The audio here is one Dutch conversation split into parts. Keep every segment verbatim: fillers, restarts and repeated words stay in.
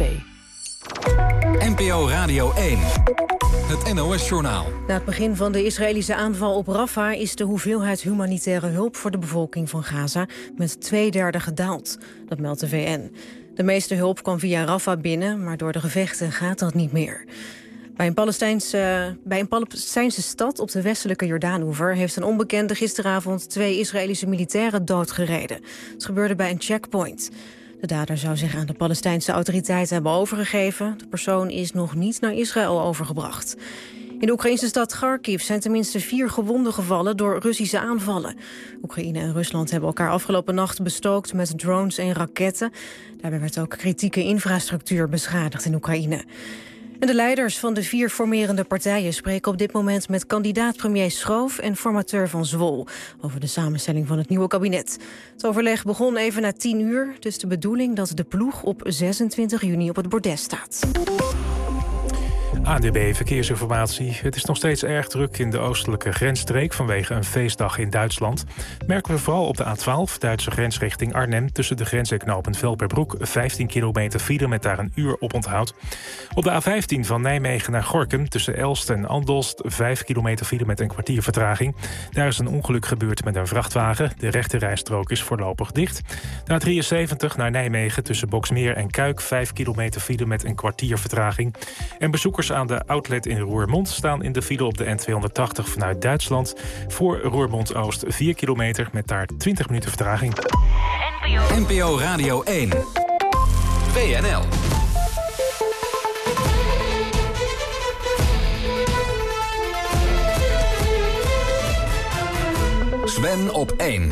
twee. N P O Radio één. Het N O S-journaal. Na het begin van de Israëlische aanval op Rafah is de hoeveelheid humanitaire hulp voor de bevolking van Gaza met twee derde gedaald. Dat meldt de V N. De meeste hulp kwam via Rafah binnen, maar door de gevechten gaat dat niet meer. Bij een, Palestijnse, bij een Palestijnse stad op de westelijke Jordaanoever heeft een onbekende gisteravond twee Israëlische militairen doodgereden. Het gebeurde bij een checkpoint. De dader zou zich aan de Palestijnse autoriteiten hebben overgegeven. De persoon is nog niet naar Israël overgebracht. In de Oekraïnse stad Kharkiv zijn tenminste vier gewonden gevallen door Russische aanvallen. Oekraïne en Rusland hebben elkaar afgelopen nacht bestookt met drones en raketten. Daarbij werd ook kritieke infrastructuur beschadigd in Oekraïne. En de leiders van de vier formerende partijen spreken op dit moment met kandidaat-premier Schoof en formateur Van Zwol over de samenstelling van het nieuwe kabinet. Het overleg begon even na tien uur, dus de bedoeling dat de ploeg op zesentwintig juni op het bordes staat. A D B Verkeersinformatie. Het is nog steeds erg druk in de oostelijke grensstreek vanwege een feestdag in Duitsland. Merken we vooral op de A twaalf, Duitse grens richting Arnhem, tussen de grens en knooppunt Velperbroek, vijftien kilometer file met daar een uur op onthoud. Op de A vijftien van Nijmegen naar Gorinchem, tussen Elst en Andelst, vijf kilometer file met een kwartier vertraging. Daar is een ongeluk gebeurd met een vrachtwagen. De rechterrijstrook is voorlopig dicht. De A drieënzeventig naar Nijmegen, tussen Boksmeer en Kuik, vijf kilometer file met een kwartier vertraging. En bezoekers aan de outlet in Roermond staan in de file op de N tweehonderdtachtig vanuit Duitsland. Voor Roermond Oost vier kilometer met daar twintig minuten vertraging. N P O Radio één. W N L. Sven op één.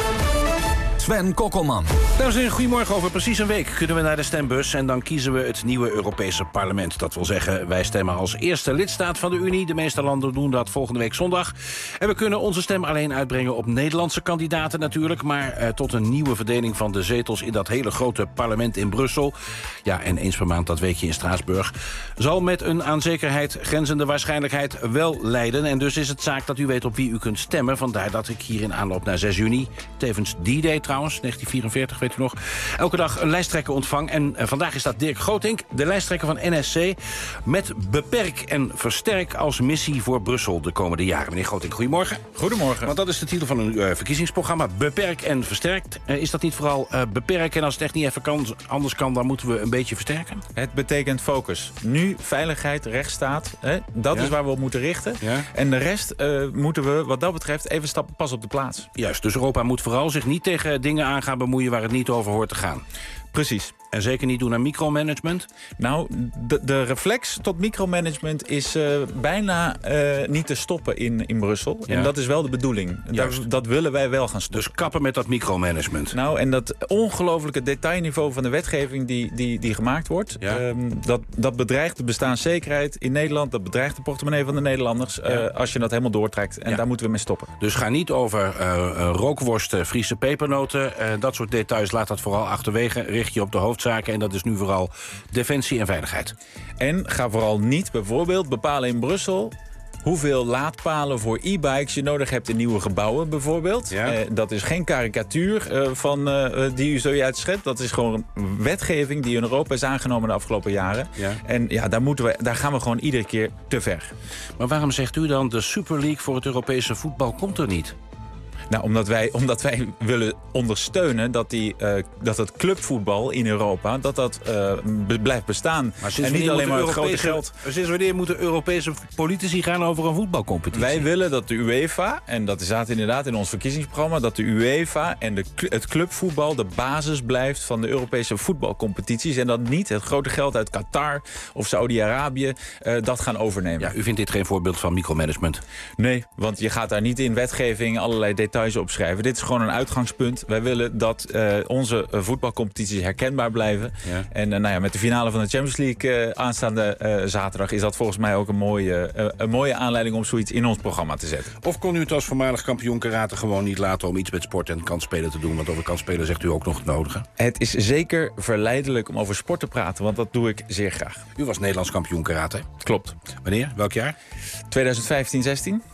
Sven Kokkelman. Dames en heren, goedemorgen. Over precies een week kunnen we naar de stembus en dan kiezen we het nieuwe Europese parlement. Dat wil zeggen, wij stemmen als eerste lidstaat van de Unie. De meeste landen doen dat volgende week zondag. En we kunnen onze stem alleen uitbrengen op Nederlandse kandidaten natuurlijk, maar eh, tot een nieuwe verdeling van de zetels in dat hele grote parlement in Brussel. Ja, en eens per maand dat weekje in Straatsburg. Zal met een aan zekerheid grenzende waarschijnlijkheid wel leiden. En dus is het zaak dat u weet op wie u kunt stemmen. Vandaar dat ik hier in aanloop naar zes juni, tevens D-Day trouwens, negentien vierenveertig, weet u nog, elke dag een lijsttrekker ontvang. En uh, vandaag is dat Dirk Grotink, de lijsttrekker van N S C, met beperk en versterk als missie voor Brussel de komende jaren. Meneer Grotink, goedemorgen. Goedemorgen. Want dat is de titel van uw uh, verkiezingsprogramma, beperk en versterkt. Uh, is dat niet vooral uh, beperken en als het echt niet even kan, anders kan, dan moeten we een beetje versterken? Het betekent focus. Nu veiligheid, rechtsstaat, hè? Dat Ja. is waar we op moeten richten. Ja. En de rest uh, moeten we wat dat betreft even stappen pas op de plaats. Juist, dus Europa moet vooral zich niet tegen dingen aan gaan bemoeien waar het niet over hoort te gaan. Precies. En zeker niet doen aan micromanagement? Nou, de, de reflex tot micromanagement is uh, bijna uh, niet te stoppen in, in Brussel. Ja. En dat is wel de bedoeling. Dat, dat willen wij wel gaan stoppen. Dus kappen met dat micromanagement. Nou, en dat ongelofelijke detailniveau van de wetgeving die, die, die gemaakt wordt, Ja. um, dat, dat bedreigt de bestaanszekerheid in Nederland. Dat bedreigt de portemonnee van de Nederlanders. Ja. Uh, als je dat helemaal doortrekt. En Ja. daar moeten we mee stoppen. Dus ga niet over uh, rookworsten, Friese pepernoten. Uh, dat soort details, laat dat vooral achterwege. Richt je op de hoofdzaken. En dat is nu vooral defensie en veiligheid. En ga vooral niet bijvoorbeeld bepalen in Brussel hoeveel laadpalen voor e-bikes je nodig hebt in nieuwe gebouwen bijvoorbeeld. Ja. Uh, dat is geen karikatuur uh, van, uh, die u zojuist schetst. Dat is gewoon een wetgeving die in Europa is aangenomen de afgelopen jaren. Ja. En ja, daar, moeten we, daar gaan we gewoon iedere keer te ver. Maar waarom zegt u dan de Super League voor het Europese voetbal komt er niet? Nou, omdat wij, omdat wij willen ondersteunen dat, die, uh, dat het clubvoetbal in Europa dat dat, uh, be- blijft bestaan. Maar sinds en niet alleen maar het grote Europese, geld. Sinds wanneer moeten Europese politici gaan over een voetbalcompetitie? Wij willen dat de UEFA, en dat staat inderdaad in ons verkiezingsprogramma, dat de UEFA en de, het clubvoetbal de basis blijft van de Europese voetbalcompetities. En dat niet het grote geld uit Qatar of Saudi-Arabië uh, dat gaan overnemen. Ja, u vindt dit geen voorbeeld van micromanagement? Nee, want je gaat daar niet in wetgeving allerlei details opschrijven. Dit is gewoon een uitgangspunt. Wij willen dat uh, onze uh, voetbalcompetities herkenbaar blijven. Ja. En uh, nou ja, met de finale van de Champions League uh, aanstaande uh, zaterdag is dat volgens mij ook een mooie, uh, een mooie aanleiding om zoiets in ons programma te zetten. Of kon u het als voormalig kampioen karate gewoon niet laten om iets met sport en kansspelen te doen? Want over kansspelen zegt u ook nog het nodige. Het is zeker verleidelijk om over sport te praten, want dat doe ik zeer graag. U was Nederlands kampioen karate. Klopt. Wanneer? Welk jaar? twintig vijftien zestien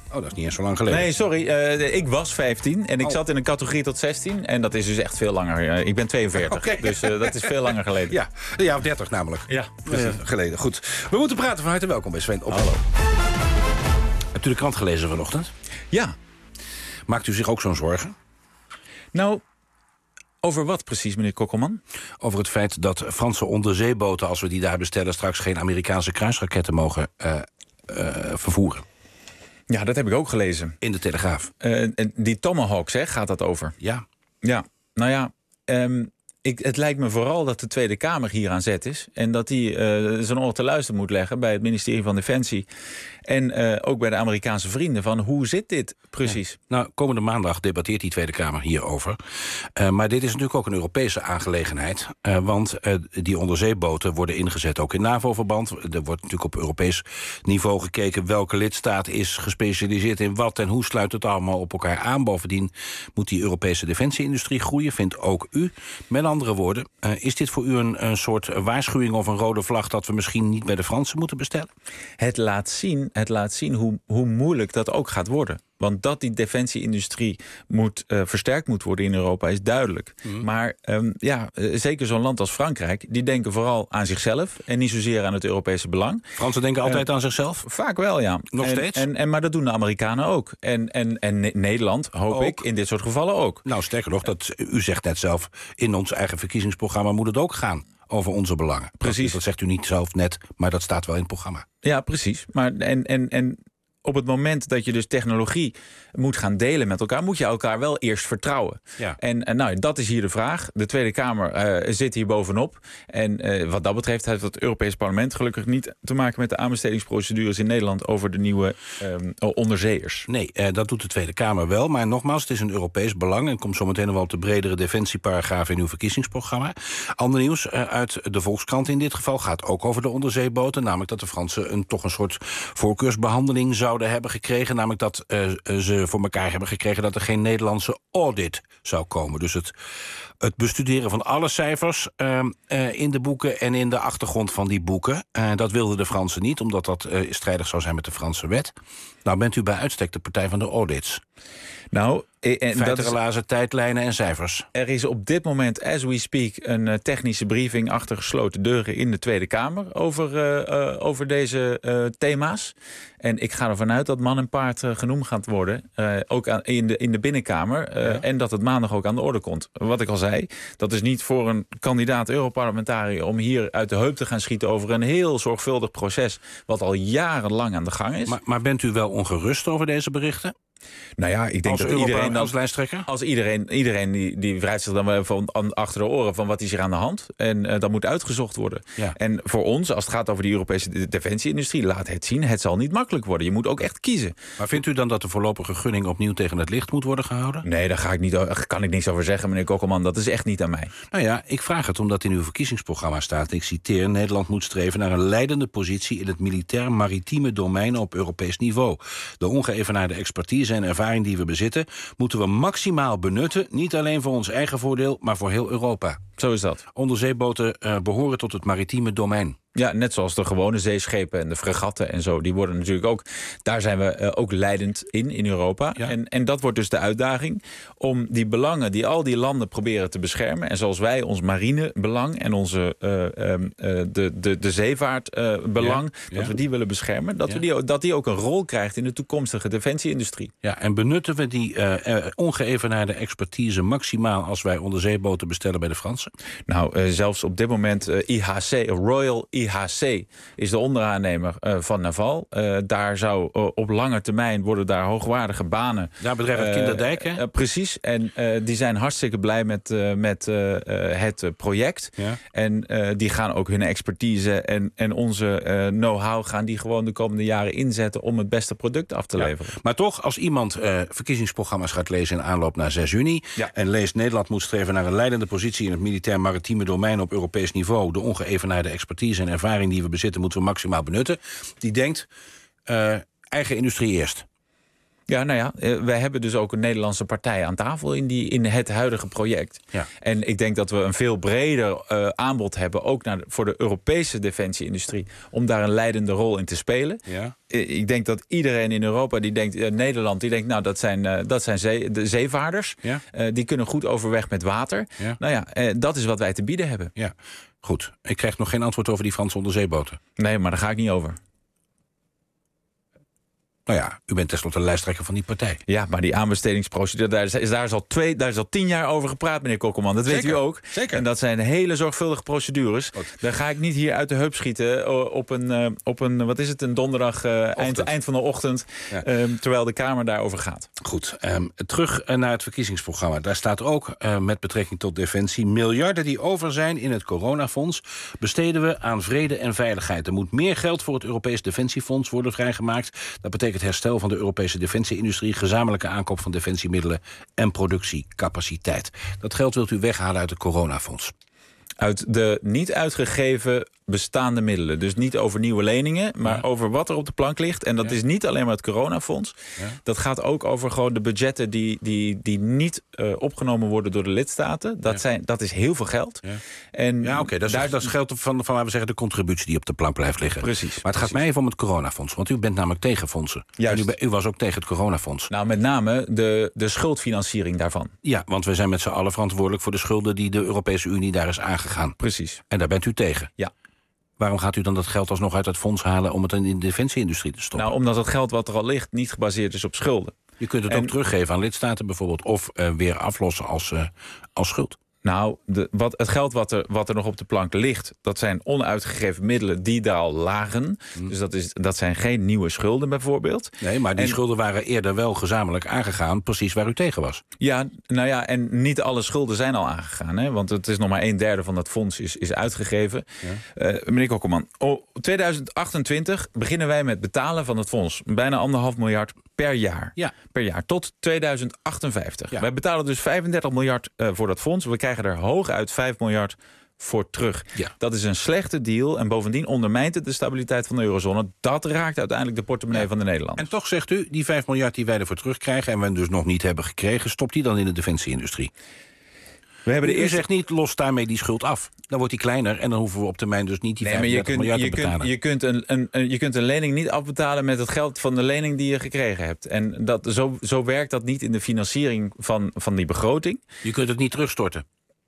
Oh, dat is niet eens zo lang geleden. Nee, sorry. Uh, ik was vijftien en ik oh. zat in een categorie tot zestien. En dat is dus echt veel langer. Uh, ik ben tweeënveertig, okay. dus uh, dat is veel langer geleden. Ja, een jaar of dertig namelijk. Ja, precies. Uh, geleden. Goed. We moeten praten. Van harte welkom bij Sven. Op. Hallo. Hebt u de krant gelezen vanochtend? Ja. Maakt u zich ook zo'n zorgen? Nou... Over wat precies, meneer Kokkelman? Over het feit dat Franse onderzeeboten, als we die daar bestellen, straks geen Amerikaanse kruisraketten mogen uh, uh, vervoeren. Ja, dat heb ik ook gelezen. In de Telegraaf. Uh, die Tomahawks, hè, gaat dat over? Ja. Ja, nou ja, um, ik, het lijkt me vooral dat de Tweede Kamer hier aan zet is. En dat die uh, zijn oor te luisteren moet leggen bij het ministerie van Defensie. En uh, ook bij de Amerikaanse vrienden van hoe zit dit precies? Ja. Nou, komende maandag debatteert die Tweede Kamer hierover. Uh, maar dit is natuurlijk ook een Europese aangelegenheid. Uh, want uh, die onderzeeboten worden ingezet ook in NAVO-verband. Er wordt natuurlijk op Europees niveau gekeken welke lidstaat is gespecialiseerd in wat en hoe sluit het allemaal op elkaar aan. Bovendien moet die Europese defensieindustrie groeien, vindt ook u. Met andere woorden, uh, is dit voor u een, een soort waarschuwing of een rode vlag dat we misschien niet bij de Fransen moeten bestellen? Het laat zien, het laat zien hoe, hoe moeilijk dat ook gaat worden. Want dat die defensieindustrie moet, uh, versterkt moet worden in Europa is duidelijk. Mm. Maar um, ja, uh, zeker zo'n land als Frankrijk, die denken vooral aan zichzelf en niet zozeer aan het Europese belang. Fransen denken altijd uh, aan zichzelf? Vaak wel, ja. Nog en, steeds? En, en, maar dat doen de Amerikanen ook. En, en, en Nederland, hoop ook. ik, in dit soort gevallen ook. Nou, sterker nog, dat, u zegt net zelf, in ons eigen verkiezingsprogramma moet het ook gaan over onze belangen. Precies. Dat, dat zegt u niet zelf net, maar dat staat wel in het programma. Ja, precies. Maar en, en, en op het moment dat je dus technologie moet gaan delen met elkaar, moet je elkaar wel eerst vertrouwen. Ja. En, en nou, dat is hier de vraag. De Tweede Kamer uh, zit hier bovenop. En uh, wat dat betreft heeft het Europese parlement gelukkig niet te maken met de aanbestedingsprocedures in Nederland over de nieuwe um, onderzeeërs. Nee, uh, dat doet de Tweede Kamer wel. Maar nogmaals, het is een Europees belang en komt zo meteen nog wel op de bredere defensieparagraaf in uw verkiezingsprogramma. Ander nieuws uh, uit de Volkskrant in dit geval gaat ook over de onderzeeboten. Namelijk dat de Fransen een, toch een soort voorkeursbehandeling zouden hebben gekregen. Namelijk dat uh, ze voor elkaar hebben gekregen dat er geen Nederlandse audit zou komen. Dus het, het bestuderen van alle cijfers uh, uh, in de boeken en in de achtergrond van die boeken. Uh, dat wilden de Fransen niet, omdat dat uh, strijdig zou zijn met de Franse wet. Nou bent u bij uitstek de partij van de audits. Nou, en Feiten, dat is, relazen, tijdlijnen en cijfers. Er is op dit moment, as we speak, een uh, technische briefing achter gesloten deuren in de Tweede Kamer over, uh, uh, over deze uh, thema's. En ik ga ervan uit dat man en paard uh, genoemd gaat worden, uh, ook aan, in, de, in de binnenkamer. Uh, ja. En dat het maandag ook aan de orde komt. Wat ik al zei, dat is niet voor een kandidaat Europarlementariër om hier uit de heup te gaan schieten over een heel zorgvuldig proces wat al jarenlang aan de gang is. Maar, maar bent u wel ongerust over deze berichten? Nou ja, ik denk als dat Europa, iedereen dan, als lijsttrekker? Als iedereen, iedereen die, die wrijft zich dan wel even achter de oren van wat is hier aan de hand. En uh, dat moet uitgezocht worden. Ja. En voor ons, als het gaat over die Europese defensieindustrie, laat het zien. Het zal niet makkelijk worden. Je moet ook echt kiezen. Maar vindt u dan dat de voorlopige gunning opnieuw tegen het licht moet worden gehouden? Nee, daar ga ik niet, kan ik niks over zeggen, meneer Kokkelman. Dat is echt niet aan mij. Nou ja, ik vraag het omdat in uw verkiezingsprogramma staat, ik citeer, Nederland moet streven naar een leidende positie in het militair-maritieme domein op Europees niveau. De ongeëvenaarde expertise en ervaring die we bezitten, moeten we maximaal benutten, niet alleen voor ons eigen voordeel, maar voor heel Europa. Zo is dat. Onderzeeboten uh, behoren tot het maritieme domein. Ja, net zoals de gewone zeeschepen en de fregatten en zo. Die worden natuurlijk ook, daar zijn we uh, ook leidend in, in Europa. Ja. En, en dat wordt dus de uitdaging om die belangen die al die landen proberen te beschermen. En zoals wij ons marinebelang en onze uh, um, uh, de, de, de zeevaartbelang, uh, ja. dat ja. we die willen beschermen. Dat, ja. we die, dat die ook een rol krijgt in de toekomstige defensieindustrie. Ja, en benutten we die uh, uh, ongeëvenaarde expertise maximaal als wij onderzeeboten bestellen bij de Fransen? Nou, uh, zelfs op dit moment uh, I H C, Royal I H C is de onderaannemer uh, van Naval. Uh, daar zou uh, op lange termijn worden daar hoogwaardige banen. Ja, bedrijf het uh, Kinderdijk, hè? Uh, precies. En uh, die zijn hartstikke blij met, uh, met uh, uh, het uh, project. Ja. En uh, die gaan ook hun expertise en, en onze uh, know-how gaan die gewoon de komende jaren inzetten om het beste product af te ja. leveren. Maar toch, als iemand uh, verkiezingsprogramma's gaat lezen in aanloop naar zes juni... Ja. en leest Nederland moet streven naar een leidende positie in het militair-maritieme domein op Europees niveau, de ongeëvenaarde expertise en ervaring die we bezitten moeten we maximaal benutten, die denkt uh, eigen industrie eerst. Ja, nou ja, uh, wij hebben dus ook een Nederlandse partij aan tafel in, die, in het huidige project. Ja. En ik denk dat we een veel breder uh, aanbod hebben, ook naar de, voor de Europese defensieindustrie, om daar een leidende rol in te spelen. Ja. Uh, ik denk dat iedereen in Europa, die denkt, uh, Nederland, die denkt, nou, dat zijn, uh, dat zijn zee, de zeevaarders. Ja. Uh, die kunnen goed overweg met water. Ja. Nou ja, uh, dat is wat wij te bieden hebben. Ja. Goed, ik krijg nog geen antwoord over die Franse onderzeeboten. Nee, maar daar ga ik niet over. Nou ja, u bent tenslotte de lijsttrekker van die partij. Ja, maar die aanbestedingsprocedure, daar is, daar is, al, twee, daar is al tien jaar over gepraat, meneer Kokkelman. Dat Zeker. Weet u ook. Zeker. En dat zijn hele zorgvuldige procedures. Goed. Daar ga ik niet hier uit de heup schieten op een, op een wat is het, een donderdag uh, eind, eind van de ochtend. Ja. Um, terwijl de Kamer daarover gaat. Goed, um, terug naar het verkiezingsprogramma. Daar staat ook, uh, met betrekking tot defensie, miljarden die over zijn in het coronafonds besteden we aan vrede en veiligheid. Er moet meer geld voor het Europees Defensiefonds worden vrijgemaakt. Dat betekent het herstel van de Europese defensieindustrie, gezamenlijke aankoop van defensiemiddelen en productiecapaciteit. Dat geld wilt u weghalen uit het coronafonds. Uit de niet uitgegeven bestaande middelen. Dus niet over nieuwe leningen, maar ja. over wat er op de plank ligt. En dat ja. is niet alleen maar het coronafonds. Ja. Dat gaat ook over gewoon de budgetten die, die, die niet uh, opgenomen worden door de lidstaten. Dat, ja. zijn, dat is heel veel geld. Ja, en ja oké, okay. dat, daar... dat is geld van, van laten we zeggen, de contributie die op de plank blijft liggen. Precies. Maar het gaat precies. mij even om het coronafonds. Want u bent namelijk tegen fondsen. Juist. En u, u was ook tegen het coronafonds. Nou, met name de, de schuldfinanciering daarvan. Ja, want we zijn met z'n allen verantwoordelijk voor de schulden die de Europese Unie daar is aangegaan. Precies. En daar bent u tegen? Ja. Waarom gaat u dan dat geld alsnog uit het fonds halen om het in de defensieindustrie te stoppen? Nou, omdat het geld wat er al ligt niet gebaseerd is op schulden. Je kunt het en... ook teruggeven aan lidstaten bijvoorbeeld. Of uh, weer aflossen als, uh, als schuld. Nou, de, wat, het geld wat er, wat er nog op de plank ligt, dat zijn onuitgegeven middelen die daar al lagen. Mm. Dus dat, is, dat zijn geen nieuwe schulden bijvoorbeeld. Nee, maar die en, schulden waren eerder wel gezamenlijk aangegaan, precies waar u tegen was. Ja, nou ja, en niet alle schulden zijn al aangegaan. Hè, want het is nog maar een derde van dat fonds is, is uitgegeven. Ja. Uh, meneer Kokkelman, oh, tweeduizend achtentwintig beginnen wij met betalen van het fonds. Bijna anderhalf miljard per jaar. Ja. Per jaar, tot tweeduizend achtenvijftig. Ja. Wij betalen dus vijfendertig miljard uh, voor dat fonds. We krijgen er hooguit vijf miljard voor terug. Ja. Dat is een slechte deal en bovendien ondermijnt het de stabiliteit van de eurozone. Dat raakt uiteindelijk de portemonnee ja. van de Nederlanders. En toch zegt u, die vijf miljard die wij ervoor terugkrijgen en we dus nog niet hebben gekregen, stopt die dan in de defensieindustrie? We hebben de u eerste... zegt niet, los daarmee die schuld af. Dan wordt die kleiner en dan hoeven we op termijn dus niet die nee, vijfendertig miljard te betalen. Kunt, je, kunt een, een, een, je kunt een lening niet afbetalen met het geld van de lening die je gekregen hebt. En dat, zo, zo werkt dat niet in de financiering van, van die begroting. Je kunt het niet terugstorten.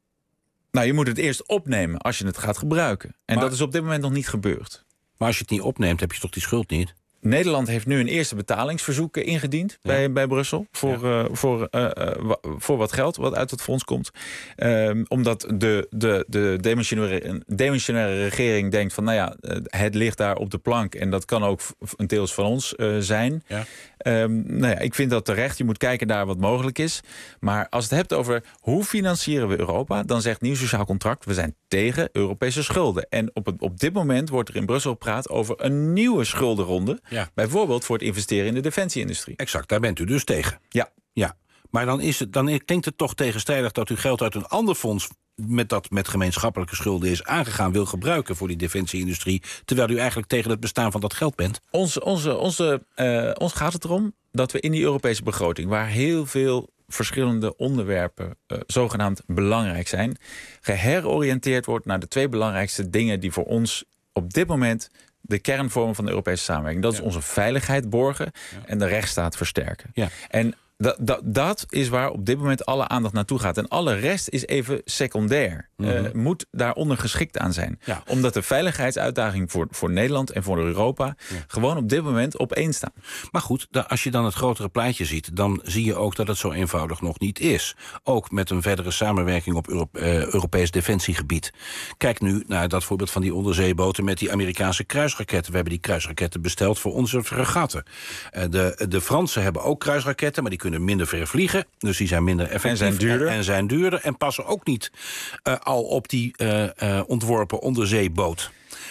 Nou, je moet het eerst opnemen als je het gaat gebruiken. En maar, dat is op dit moment nog niet gebeurd. Maar als je het niet opneemt, heb je toch die schuld niet? Nederland heeft nu een eerste betalingsverzoek ingediend ja. bij, bij Brussel. Voor, ja. uh, voor, uh, uh, voor wat geld wat uit het fonds komt. Um, omdat de, de, de demissionaire, demissionaire regering denkt van, nou ja, het ligt daar op de plank. En dat kan ook een deels van ons uh, zijn. Ja. Um, nou ja, ik vind dat terecht. Je moet kijken naar wat mogelijk is. Maar als het hebt over hoe financieren we Europa, dan zegt Nieuw Sociaal Contract, we zijn tegen Europese schulden. En op, het, op dit moment wordt er in Brussel gepraat over een nieuwe schuldenronde. Ja. Bijvoorbeeld voor het investeren in de defensieindustrie. Exact, daar bent u dus tegen. Ja. Ja. Maar dan, is het, dan klinkt het toch tegenstrijdig dat u geld uit een ander fonds met dat met gemeenschappelijke schulden is aangegaan wil gebruiken voor die defensieindustrie, terwijl u eigenlijk tegen het bestaan van dat geld bent? Ons, onze, onze, uh, ons gaat het erom dat we in die Europese begroting, waar heel veel verschillende onderwerpen uh, zogenaamd belangrijk zijn, geheroriënteerd wordt naar de twee belangrijkste dingen die voor ons op dit moment de kern vormen van de Europese samenwerking. Dat is ja. onze veiligheid borgen ja. en de rechtsstaat versterken. Ja. En Dat, dat, dat is waar op dit moment alle aandacht naartoe gaat. En alle rest is even secundair. Mm-hmm. Uh, moet daaronder geschikt aan zijn. Ja. Omdat de veiligheidsuitdaging voor, voor Nederland en voor Europa ja. gewoon op dit moment op één staan. Maar goed, als je dan het grotere plaatje ziet, dan zie je ook dat het zo eenvoudig nog niet is. Ook met een verdere samenwerking op Euro- uh, Europees defensiegebied. Kijk nu naar dat voorbeeld van die onderzeeboten met die Amerikaanse kruisraketten. We hebben die kruisraketten besteld voor onze fregatten. Uh, de, de Fransen hebben ook kruisraketten, maar die kunnen minder ver vliegen, dus die zijn minder effectief. En zijn duurder. En, en zijn duurder en passen ook niet uh, al op die uh, uh, ontworpen onderzeeboot.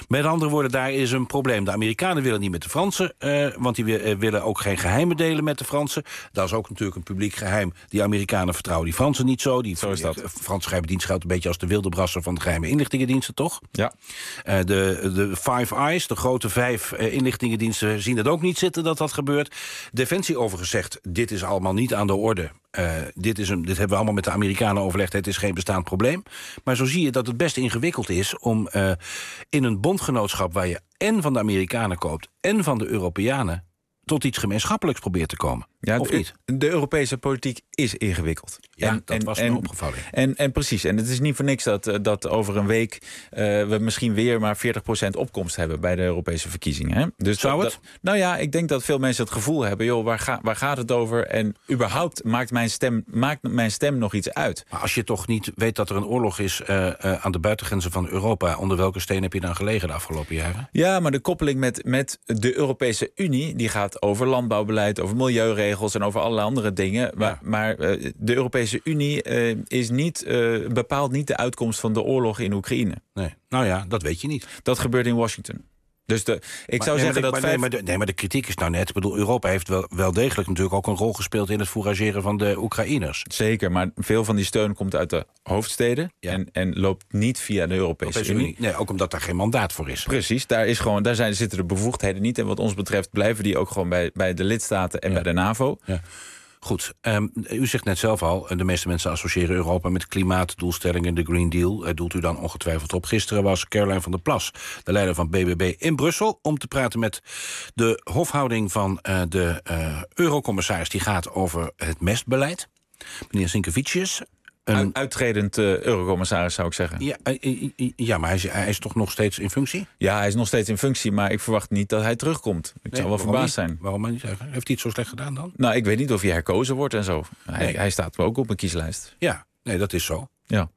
Met andere woorden, daar is een probleem. De Amerikanen willen niet met de Fransen, uh, want die uh, willen ook geen geheimen delen met de Fransen. Dat is ook natuurlijk een publiek geheim. Die Amerikanen vertrouwen die Fransen niet zo. Die, zo is dat. De Franse geheime dienst geldt een beetje als de wildebrasser van de geheime inlichtingendiensten, toch? Ja. Uh, de, de Five Eyes, de grote vijf uh, inlichtingendiensten, zien dat ook niet zitten dat dat gebeurt. Defensie overigens zegt, dit is allemaal niet aan de orde. Uh, dit, is een, dit hebben we allemaal met de Amerikanen overlegd. Het is geen bestaand probleem. Maar zo zie je dat het best ingewikkeld is om uh, in een bondgenootschap waar je en van de Amerikanen koopt en van de Europeanen tot iets gemeenschappelijks probeert te komen. Ja, of de, niet? De Europese politiek is ingewikkeld. Ja, en, dat en, was en, me opgevallen. En, en precies. En het is niet voor niks dat, dat over een week uh, we misschien weer maar veertig procent opkomst hebben bij de Europese verkiezingen. Hè? Dus Zou dat, het? Dat, nou ja, ik denk dat veel mensen het gevoel hebben, joh, waar, ga, waar gaat het over? En überhaupt maakt mijn stem, maakt mijn stem nog iets uit. Maar als je toch niet weet dat er een oorlog is uh, uh, aan de buitengrenzen van Europa, onder welke steen heb je dan gelegen de afgelopen jaren? Ja, maar de koppeling met, met de Europese Unie, die gaat over landbouwbeleid, over milieuregels en over allerlei andere dingen. Maar, ja. maar uh, de Europese Unie uh, is niet, uh, bepaalt niet de uitkomst van de oorlog in Oekraïne. Nee, nou ja, dat weet je niet. Dat gebeurt in Washington. Dus de, ik maar, zou nee, zeggen maar, dat... maar, vijf... nee, maar de, nee, maar de kritiek is nou net... Ik bedoel, Europa heeft wel, wel degelijk natuurlijk ook een rol gespeeld in het fourageren van de Oekraïners. Zeker, maar veel van die steun komt uit de hoofdsteden ja. en, en loopt niet via de Europese, Europese Unie. Unie. Nee, ook omdat daar geen mandaat voor is. Precies, daar, is gewoon, daar zijn, zitten de bevoegdheden niet. En wat ons betreft blijven die ook gewoon bij, bij de lidstaten en ja. bij de NAVO. Ja. Goed, um, u zegt net zelf al, de meeste mensen associëren Europa met klimaatdoelstellingen, de Green Deal. Uh, doelt u dan ongetwijfeld op. Gisteren was Caroline van der Plas, de leider van B B B, in Brussel om te praten met de hofhouding van uh, de uh, eurocommissaris. Die gaat over het mestbeleid. Meneer Sinkevicius. Een uittredend uh, eurocommissaris, zou ik zeggen. Ja, uh, ja maar hij is, hij is toch nog steeds in functie? Ja, hij is nog steeds in functie, maar ik verwacht niet dat hij terugkomt. Ik nee, zou wel verbaasd zijn. Waarom niet? Heeft hij het zo slecht gedaan dan? Nou, ik weet niet of hij herkozen wordt en zo. Hij, nee. hij staat ook op mijn kieslijst. Ja, nee, dat is zo. Ja.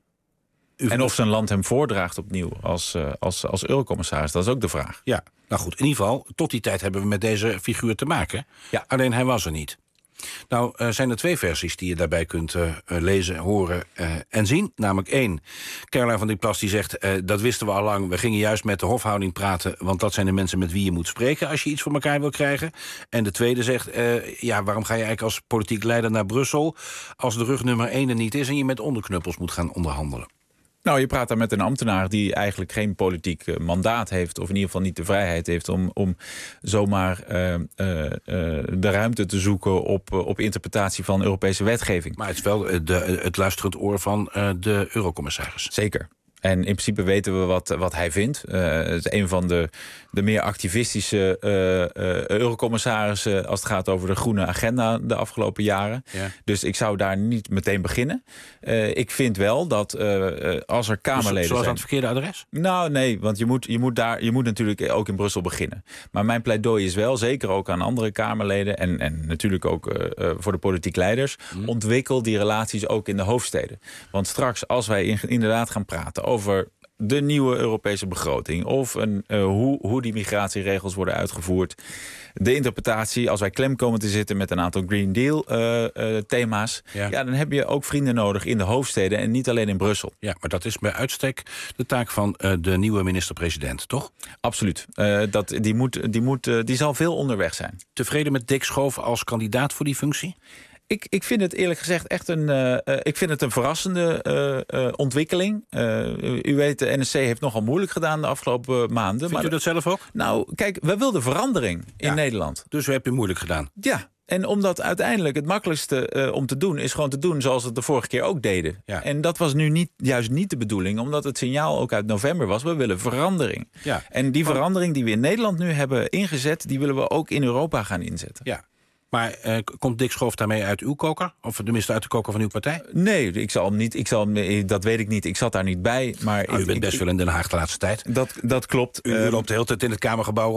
U en of zijn land hem voordraagt opnieuw als, uh, als, als eurocommissaris, dat is ook de vraag. Ja, nou goed, in ieder geval, tot die tijd hebben we met deze figuur te maken. Ja. Alleen hij was er niet. Nou, uh, zijn er twee versies die je daarbij kunt uh, lezen, horen uh, en zien. Namelijk één, Caroline van der Plas die zegt... Uh, dat wisten we al lang, we gingen juist met de hofhouding praten... want dat zijn de mensen met wie je moet spreken... als je iets voor elkaar wil krijgen. En de tweede zegt, uh, ja, waarom ga je eigenlijk als politiek leider naar Brussel... als de rug nummer één er niet is en je met onderknuppels moet gaan onderhandelen? Nou, je praat daar met een ambtenaar die eigenlijk geen politiek uh, mandaat heeft... of in ieder geval niet de vrijheid heeft om, om zomaar uh, uh, uh, de ruimte te zoeken... op, uh, op interpretatie van Europese wetgeving. Maar het is wel uh, de, het luisterend oor van uh, de eurocommissaris. Zeker. En in principe weten we wat, wat hij vindt. Uh, het is een van de, de meer activistische uh, uh, eurocommissarissen... als het gaat over de groene agenda de afgelopen jaren. Ja. Dus ik zou daar niet meteen beginnen. Uh, ik vind wel dat uh, als er Kamerleden dus, zoals zijn... aan het verkeerde adres? Nou, nee, want je moet, je, moet daar, je moet natuurlijk ook in Brussel beginnen. Maar mijn pleidooi is wel, zeker ook aan andere Kamerleden... en, en natuurlijk ook uh, uh, voor de politiek leiders... Mm. ontwikkel die relaties ook in de hoofdsteden. Want straks, als wij in, inderdaad gaan praten... over de nieuwe Europese begroting... of een, uh, hoe, hoe die migratieregels worden uitgevoerd... de interpretatie, als wij klem komen te zitten... met een aantal Green Deal uh, uh, thema's... Ja. ja, dan heb je ook vrienden nodig in de hoofdsteden... en niet alleen in Brussel. Ja, maar dat is bij uitstek de taak van uh, de nieuwe minister-president, toch? Absoluut. Uh, dat, die, moet, die, moet, uh, die zal veel onderweg zijn. Tevreden met Dick Schoof als kandidaat voor die functie? Ik, ik vind het eerlijk gezegd echt een, uh, uh, ik vind het een verrassende uh, uh, ontwikkeling. Uh, u weet, de N S C heeft nogal moeilijk gedaan de afgelopen maanden. Vindt maar u dat zelf ook? Nou, kijk, wij wilden verandering in ja, Nederland. Dus u hebt u moeilijk gedaan? Ja. En omdat uiteindelijk het makkelijkste uh, om te doen... is gewoon te doen zoals we het de vorige keer ook deden. Ja. En dat was nu niet, juist niet de bedoeling... omdat het signaal ook uit november was... we willen verandering. Ja. En die verandering die we in Nederland nu hebben ingezet... die willen we ook in Europa gaan inzetten. Ja. Maar uh, komt Dick Schoof daarmee uit uw koker? Of tenminste uit de koker van uw partij? Nee, ik zal hem niet, ik zal hem, dat weet ik niet. Ik zat daar niet bij. Maar oh, u ik, bent best ik, veel in Den Haag de laatste tijd. Dat, dat klopt. U, u loopt de hele tijd in het Kamergebouw rond?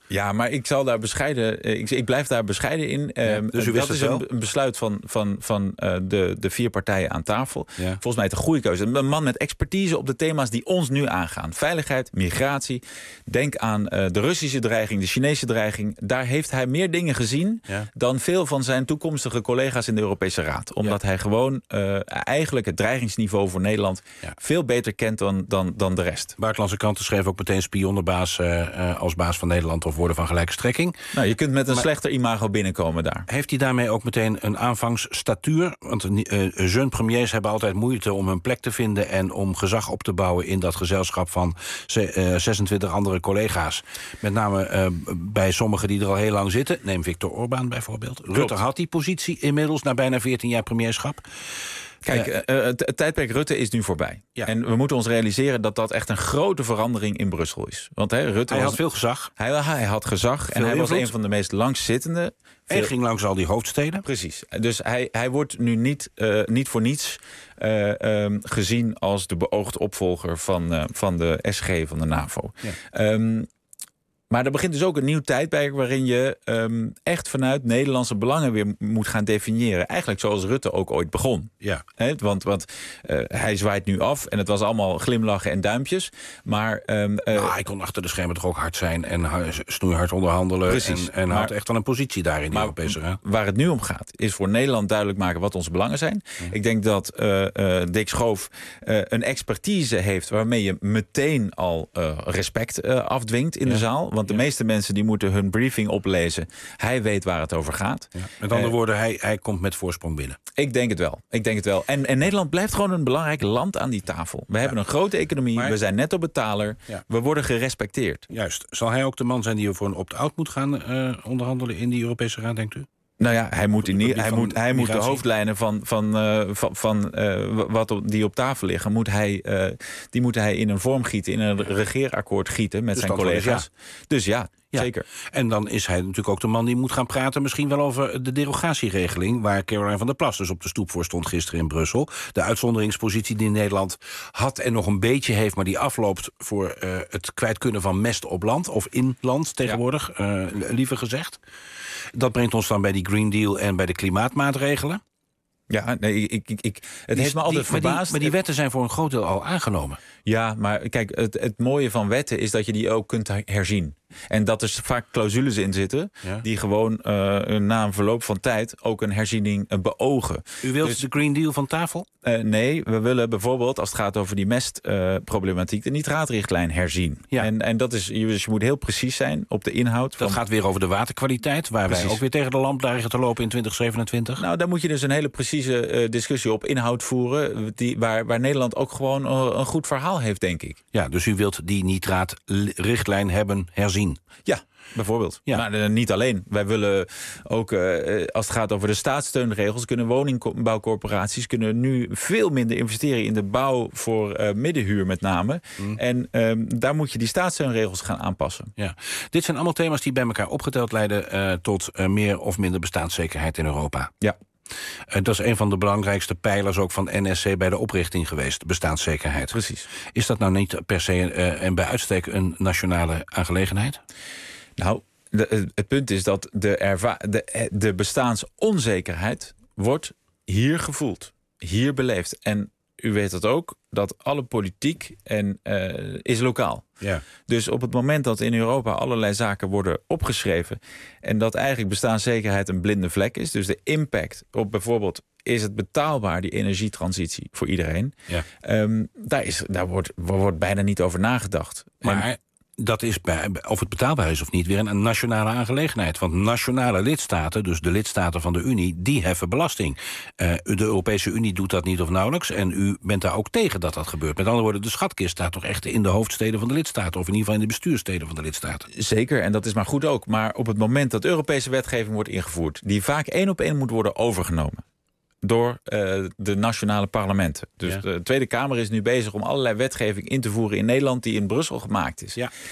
Ja, maar ik zal daar bescheiden. Ik, ik blijf daar bescheiden in. Ja, dus u dat wist is het wel? een, een besluit van, van, van uh, de, de vier partijen aan tafel. Ja. Volgens mij het een goede keuze. Een man met expertise op de thema's die ons nu aangaan. Veiligheid, migratie. Denk aan uh, de Russische dreiging, de Chinese dreiging. Daar heeft hij meer dingen gezien Ja. dan veel van zijn toekomstige collega's in de Europese Raad. Omdat ja. hij gewoon uh, eigenlijk het dreigingsniveau voor Nederland ja. veel beter kent dan, dan, dan de rest. Buitenlandse kranten schreven ook meteen spionnenbaas uh, uh, als baas van Nederland of worden van gelijke strekking. Nou, je kunt met een maar, slechter imago binnenkomen daar. Heeft hij daarmee ook meteen een aanvangsstatuur? Want uh, jeune premiers hebben altijd moeite om hun plek te vinden en om gezag op te bouwen in dat gezelschap van uh, zesentwintig andere collega's. Met name uh, bij sommigen die er al heel lang zitten. Neem Viktor Orbán bijvoorbeeld. Klopt. Rutte had die positie inmiddels na bijna veertien jaar premierschap. Kijk, uh, uh, het, het tijdperk Rutte is nu voorbij. Ja. En we moeten ons realiseren dat dat echt een grote verandering in Brussel is. Want hè, Rutte hij was, had veel gezag. Hij, hij had gezag veel en hij invloed. was een van de meest langzittende. Hij veel... ging langs al die hoofdsteden. Precies. Dus hij, hij wordt nu niet, uh, niet voor niets uh, um, gezien als de beoogde opvolger van, uh, van de S G van de NAVO. Ja. Um, Maar er begint dus ook een nieuw tijdperk waarin je um, echt vanuit Nederlandse belangen weer moet gaan definiëren. Eigenlijk zoals Rutte ook ooit begon. Ja. He, want want uh, hij zwaait nu af en het was allemaal glimlachen en duimpjes. Maar um, uh, nou, hij kon achter de schermen toch ook hard zijn en snoeihard onderhandelen. Precies. En, en maar, had echt wel een positie daar in de Europese Raad. Waar het nu om gaat, is voor Nederland duidelijk maken wat onze belangen zijn. Ja. Ik denk dat uh, uh, Dick Schoof uh, een expertise heeft waarmee je meteen al uh, respect uh, afdwingt in ja. de zaal. Want de ja. meeste mensen die moeten hun briefing oplezen. Hij weet waar het over gaat. Ja. Met andere uh, woorden, hij, hij komt met voorsprong binnen. Ik denk het wel. Ik denk het wel. En, en Nederland blijft gewoon een belangrijk land aan die tafel. We ja. hebben een grote economie. Maar, we zijn netto-betaler. Ja. We worden gerespecteerd. Juist. Zal hij ook de man zijn die voor een opt-out moet gaan uh, onderhandelen in die Europese Raad, denkt u? Nou ja, hij moet, in, hij moet, hij moet de hoofdlijnen van, van, uh, van, van uh, wat op, die op tafel liggen, moet hij, uh, die moet hij in een vorm gieten, in een regeerakkoord gieten met dus zijn collega's. Ja. Dus ja, ja, zeker. En dan is hij natuurlijk ook de man die moet gaan praten misschien wel over de derogatieregeling, waar Caroline van der Plas dus op de stoep voor stond gisteren in Brussel. De uitzonderingspositie die Nederland had en nog een beetje heeft, maar die afloopt voor uh, het kwijt kunnen van mest op land of in land tegenwoordig, ja. uh, liever gezegd. Dat brengt ons dan bij die Green Deal en bij de klimaatmaatregelen. Ja, nee, ik, ik, ik, het die, heeft me altijd die, verbaasd. Maar die, maar die wetten zijn voor een groot deel al aangenomen. Ja, maar kijk, het, het mooie van wetten is dat je die ook kunt herzien. En dat er vaak clausules in zitten ja. die gewoon uh, na een verloop van tijd ook een herziening uh, beogen. U wilt dus, de Green Deal van tafel? Uh, nee, we willen bijvoorbeeld, als het gaat over die mestproblematiek, uh, de nitraatrichtlijn herzien. Ja. En, en dat is, dus je moet heel precies zijn op de inhoud. Dat van... gaat weer over de waterkwaliteit, waar Precies. wij ook weer tegen de lamp dreigen te lopen in twintig zevenentwintig. Nou, daar moet je dus een hele precieze uh, discussie op inhoud voeren, die, waar, waar Nederland ook gewoon uh, een goed verhaal heeft, denk ik. Ja, dus u wilt die nitraatrichtlijn hebben herzien. Ja, bijvoorbeeld. Ja. Maar uh, niet alleen. Wij willen ook, uh, als het gaat over de staatssteunregels, kunnen woningbouwcorporaties kunnen nu veel minder investeren in de bouw voor uh, middenhuur met name. Mm. En uh, daar moet je die staatssteunregels gaan aanpassen. Ja. Dit zijn allemaal thema's die bij elkaar opgeteld leiden uh, tot uh, meer of minder bestaanszekerheid in Europa. Ja. Uh, dat is een van de belangrijkste pijlers ook van N S C bij de oprichting geweest, bestaanszekerheid. Precies. Is dat nou niet per se uh, en bij uitstek een nationale aangelegenheid? Nou, de, het punt is dat de, erva- de, de bestaansonzekerheid wordt hier gevoeld, hier beleefd. En u weet dat ook, dat alle politiek en, uh, is lokaal. Ja. Dus op het moment dat in Europa allerlei zaken worden opgeschreven en dat eigenlijk bestaanszekerheid een blinde vlek is, dus de impact op bijvoorbeeld is het betaalbaar, die energietransitie voor iedereen, ja. um, daar, is, daar wordt, wordt bijna niet over nagedacht. Maar en, dat is, bij, of het betaalbaar is of niet, weer een, een nationale aangelegenheid. Want nationale lidstaten, dus de lidstaten van de Unie, die heffen belasting. Uh, de Europese Unie doet dat niet of nauwelijks. En u bent daar ook tegen dat dat gebeurt. Met andere woorden, de schatkist staat toch echt in de hoofdsteden van de lidstaten. Of in ieder geval in de bestuurssteden van de lidstaten. Zeker, en dat is maar goed ook. Maar op het moment dat Europese wetgeving wordt ingevoerd, die vaak één op één moet worden overgenomen door uh, de nationale parlementen. Dus ja. de Tweede Kamer is nu bezig om allerlei wetgeving in te voeren in Nederland die in Brussel gemaakt is. Ja.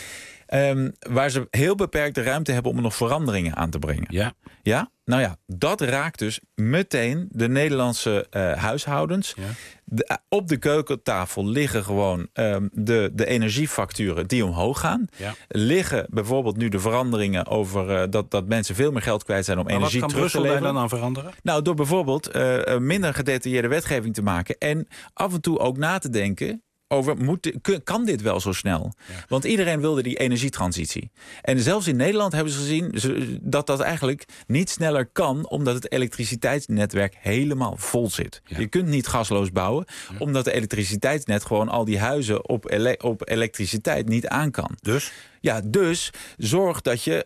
Um, waar ze heel beperkte ruimte hebben om er nog veranderingen aan te brengen. Ja. Ja? Nou ja, dat raakt dus meteen de Nederlandse uh, huishoudens. Ja. De, op de keukentafel liggen gewoon um, de, de energiefacturen die omhoog gaan. Ja. Liggen bijvoorbeeld nu de veranderingen over uh, dat, dat mensen veel meer geld kwijt zijn om maar energie terug te leveren. Wat kan Brussel daar dan aan veranderen? Nou, door bijvoorbeeld uh, minder gedetailleerde wetgeving te maken en af en toe ook na te denken over, moet, kan dit wel zo snel? Ja. Want iedereen wilde die energietransitie. En zelfs in Nederland hebben ze gezien dat dat eigenlijk niet sneller kan, omdat het elektriciteitsnetwerk helemaal vol zit. Ja. Je kunt niet gasloos bouwen, ja. omdat het elektriciteitsnet gewoon al die huizen op, ele- op elektriciteit niet aan kan. Dus? Ja, dus zorg dat je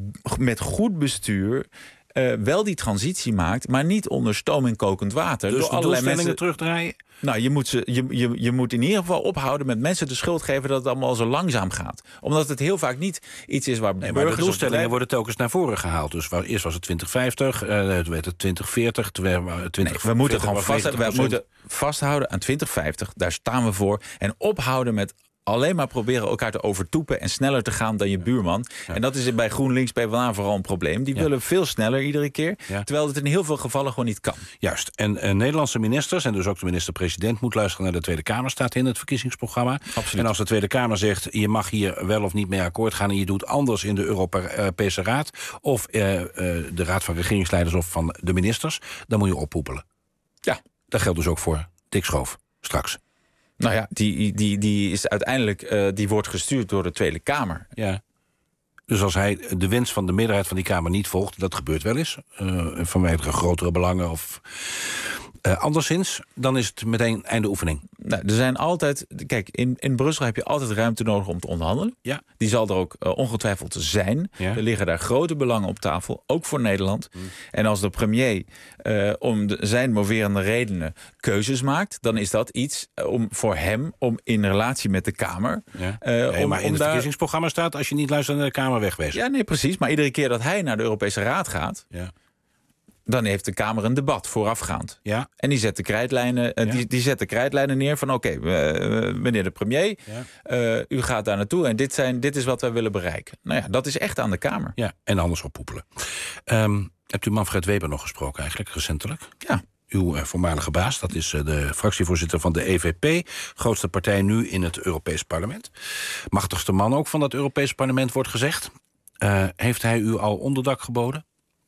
met goed bestuur Uh, wel die transitie maakt, maar niet onder stoom en kokend water. Dus door de allerlei mensen terugdraaien? Nou, je moet, ze, je, je, je moet in ieder geval ophouden met mensen de schuld geven dat het allemaal zo langzaam gaat. Omdat het heel vaak niet iets is waar nee, burgers... Maar de doelstellingen worden telkens naar voren gehaald. Dus waar, eerst was het twintig vijftig, uh, toen werd het twintig veertig, toen werd het twintig nee, we moeten gewoon vast, we moeten vasthouden aan twintig vijftig. Daar staan we voor. En ophouden met alleen maar proberen elkaar te overtoepen en sneller te gaan dan je buurman. Ja. En dat is bij GroenLinks P v d A vooral een probleem. Die ja. willen veel sneller iedere keer, ja. terwijl het in heel veel gevallen gewoon niet kan. Juist. En uh, Nederlandse ministers, en dus ook de minister-president, moet luisteren naar de Tweede Kamer, staat in het verkiezingsprogramma. Absoluut. En als de Tweede Kamer zegt, je mag hier wel of niet mee akkoord gaan en je doet anders in de Europese Raad of uh, uh, de Raad van Regeringsleiders of van de ministers, dan moet je oppoepelen. Ja. Dat geldt dus ook voor Dick Schoof straks. Nou ja, die, die, die is uiteindelijk uh, die wordt gestuurd door de Tweede Kamer. Ja. Dus als hij de wens van de meerderheid van die Kamer niet volgt, dat gebeurt wel eens, uh, vanwege grotere belangen of uh, anderszins, dan is het meteen einde oefening. Nou, er zijn altijd, kijk, in, in Brussel heb je altijd ruimte nodig om te onderhandelen. Ja. Die zal er ook uh, ongetwijfeld zijn. Ja. Er liggen daar grote belangen op tafel, ook voor Nederland. Mm. En als de premier uh, om de, zijn moverende redenen keuzes maakt, dan is dat iets uh, om, voor hem om in relatie met de Kamer. Ja. Uh, nee, om, maar in om het daar... verkiezingsprogramma staat, als je niet luistert naar de Kamer, wegwezen. Ja, nee, precies. Maar iedere keer dat hij naar de Europese Raad gaat, ja. dan heeft de Kamer een debat voorafgaand. Ja. En die zet de krijtlijnen, uh, ja. die, die zet de krijtlijnen neer van oké, okay, uh, meneer de premier, ja. uh, u gaat daar naartoe en dit, zijn, dit is wat wij willen bereiken. Nou ja, dat is echt aan de Kamer. Ja, en anders oppoepelen. Um, hebt u Manfred Weber nog gesproken eigenlijk, recentelijk? Ja. Uw uh, voormalige baas, dat is uh, de fractievoorzitter van de E V P, grootste partij nu in het Europees Parlement. Machtigste man ook van dat Europees Parlement, wordt gezegd. Uh, heeft hij u al onderdak geboden?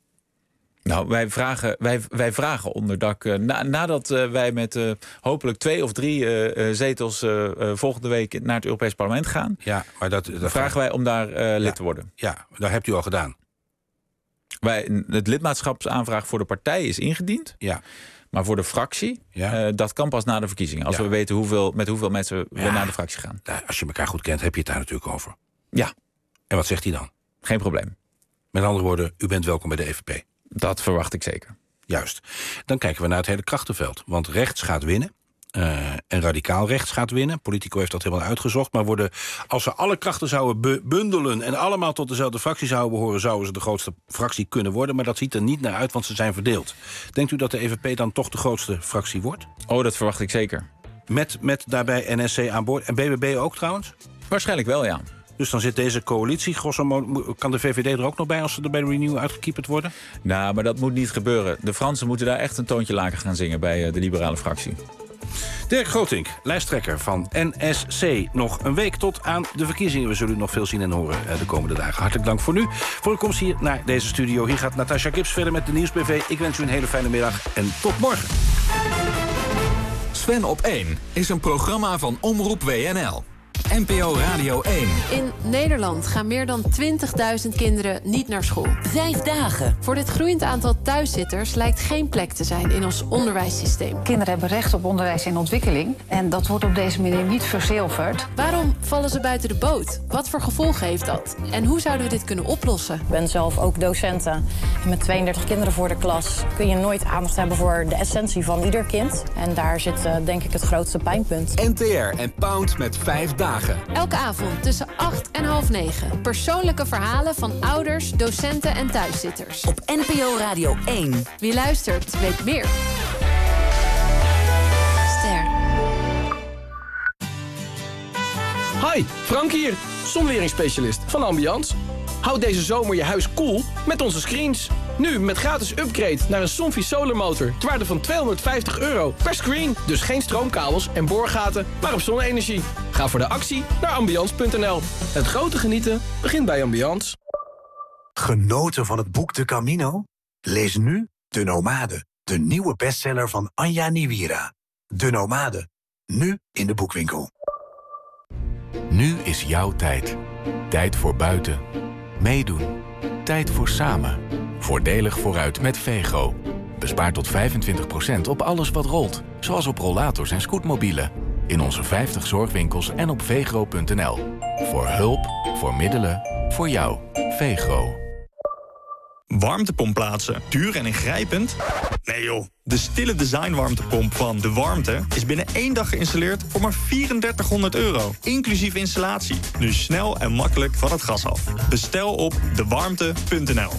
Nou, wij vragen, wij, wij vragen onderdak. Uh, na, nadat uh, wij met uh, hopelijk twee of drie uh, uh, zetels uh, uh, volgende week naar het Europees Parlement gaan, ja, maar dat, dat vragen vraag... wij om daar uh, lid ja, te worden. Ja, dat hebt u al gedaan. Wij, het lidmaatschapsaanvraag voor de partij is ingediend. Ja. Maar voor de fractie, ja. uh, dat kan pas na de verkiezingen. Als ja. we weten hoeveel, met hoeveel mensen we ja. naar de fractie gaan. Als je elkaar goed kent, heb je het daar natuurlijk over. Ja. En wat zegt hij dan? Geen probleem. Met andere woorden, u bent welkom bij de E V P. Dat verwacht ik zeker. Juist. Dan kijken we naar het hele krachtenveld. Want rechts gaat winnen. Uh, en radicaal rechts gaat winnen. Politico heeft dat helemaal uitgezocht. Maar worden, als ze alle krachten zouden bu- bundelen en allemaal tot dezelfde fractie zouden behoren, zouden ze de grootste fractie kunnen worden. Maar dat ziet er niet naar uit, want ze zijn verdeeld. Denkt u dat de E V P dan toch de grootste fractie wordt? Oh, dat verwacht ik zeker. Met, met daarbij N S C aan boord. En B B B ook trouwens? Waarschijnlijk wel, ja. Dus dan zit deze coalitie, grosso modo, kan de V V D er ook nog bij als ze er bij de Renew uitgekieperd worden? Nou, maar dat moet niet gebeuren. De Fransen moeten daar echt een toontje lager gaan zingen bij de liberale fractie. Dirk Grotink, lijsttrekker van N S C. Nog een week tot aan de verkiezingen. We zullen u nog veel zien en horen de komende dagen. Hartelijk dank voor nu. Voor uw komst hier naar deze studio. Hier gaat Natasja Gips verder met de Nieuws B V. Ik wens u een hele fijne middag en tot morgen. Sven op één is een programma van Omroep W N L. N P O Radio één. In Nederland gaan meer dan twintigduizend kinderen niet naar school. Vijf dagen. Voor dit groeiend aantal thuiszitters lijkt geen plek te zijn in ons onderwijssysteem. Kinderen hebben recht op onderwijs en ontwikkeling. En dat wordt op deze manier niet verzilverd. Waarom vallen ze buiten de boot? Wat voor gevolgen heeft dat? En hoe zouden we dit kunnen oplossen? Ik ben zelf ook docenten. En met tweeëndertig kinderen voor de klas kun je nooit aandacht hebben voor de essentie van ieder kind. En daar zit uh, denk ik het grootste pijnpunt. N T R en Pound met vijf dagen. Elke avond tussen acht en half negen. Persoonlijke verhalen van ouders, docenten en thuiszitters. Op N P O Radio één. Wie luistert, weet meer. Ster. Hi, Frank hier. zonweringsspecialist van Ambiance. Houd deze zomer je huis koel met onze screens. Nu met gratis upgrade naar een Somfy Solar motor ter waarde van tweehonderdvijftig euro per screen. Dus geen stroomkabels en boorgaten, maar op zonne-energie. Ga voor de actie naar ambiance punt n l. Het grote genieten begint bij Ambiance. Genoten van het boek De Camino? Lees nu De Nomade, de nieuwe bestseller van Anja Niwira. De Nomade, nu in de boekwinkel. Nu is jouw tijd. Tijd voor buiten. Meedoen. Tijd voor samen. Voordelig vooruit met Vego. Bespaar tot vijfentwintig procent op alles wat rolt. Zoals op rollators en scootmobielen. In onze vijftig zorgwinkels en op vego punt n l. Voor hulp, voor middelen, voor jou. Vego. Warmtepomp plaatsen. Duur en ingrijpend? Nee joh. De stille design warmtepomp van De Warmte is binnen één dag geïnstalleerd voor maar drieduizend vierhonderd euro. Inclusief installatie. Nu snel en makkelijk van het gas af. Bestel op de warmte punt n l.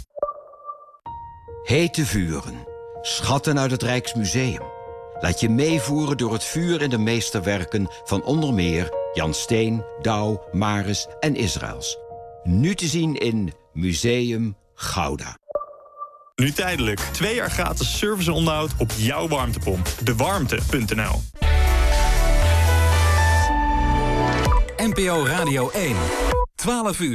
Hete vuren. Schatten uit het Rijksmuseum. Laat je meevoeren door het vuur en de meesterwerken van onder meer Jan Steen, Douw, Maris en Israëls. Nu te zien in Museum Gouda. Nu tijdelijk. Twee jaar gratis service en onderhoud op jouw warmtepomp. de warmte punt n l. N P O Radio één. twaalf uur.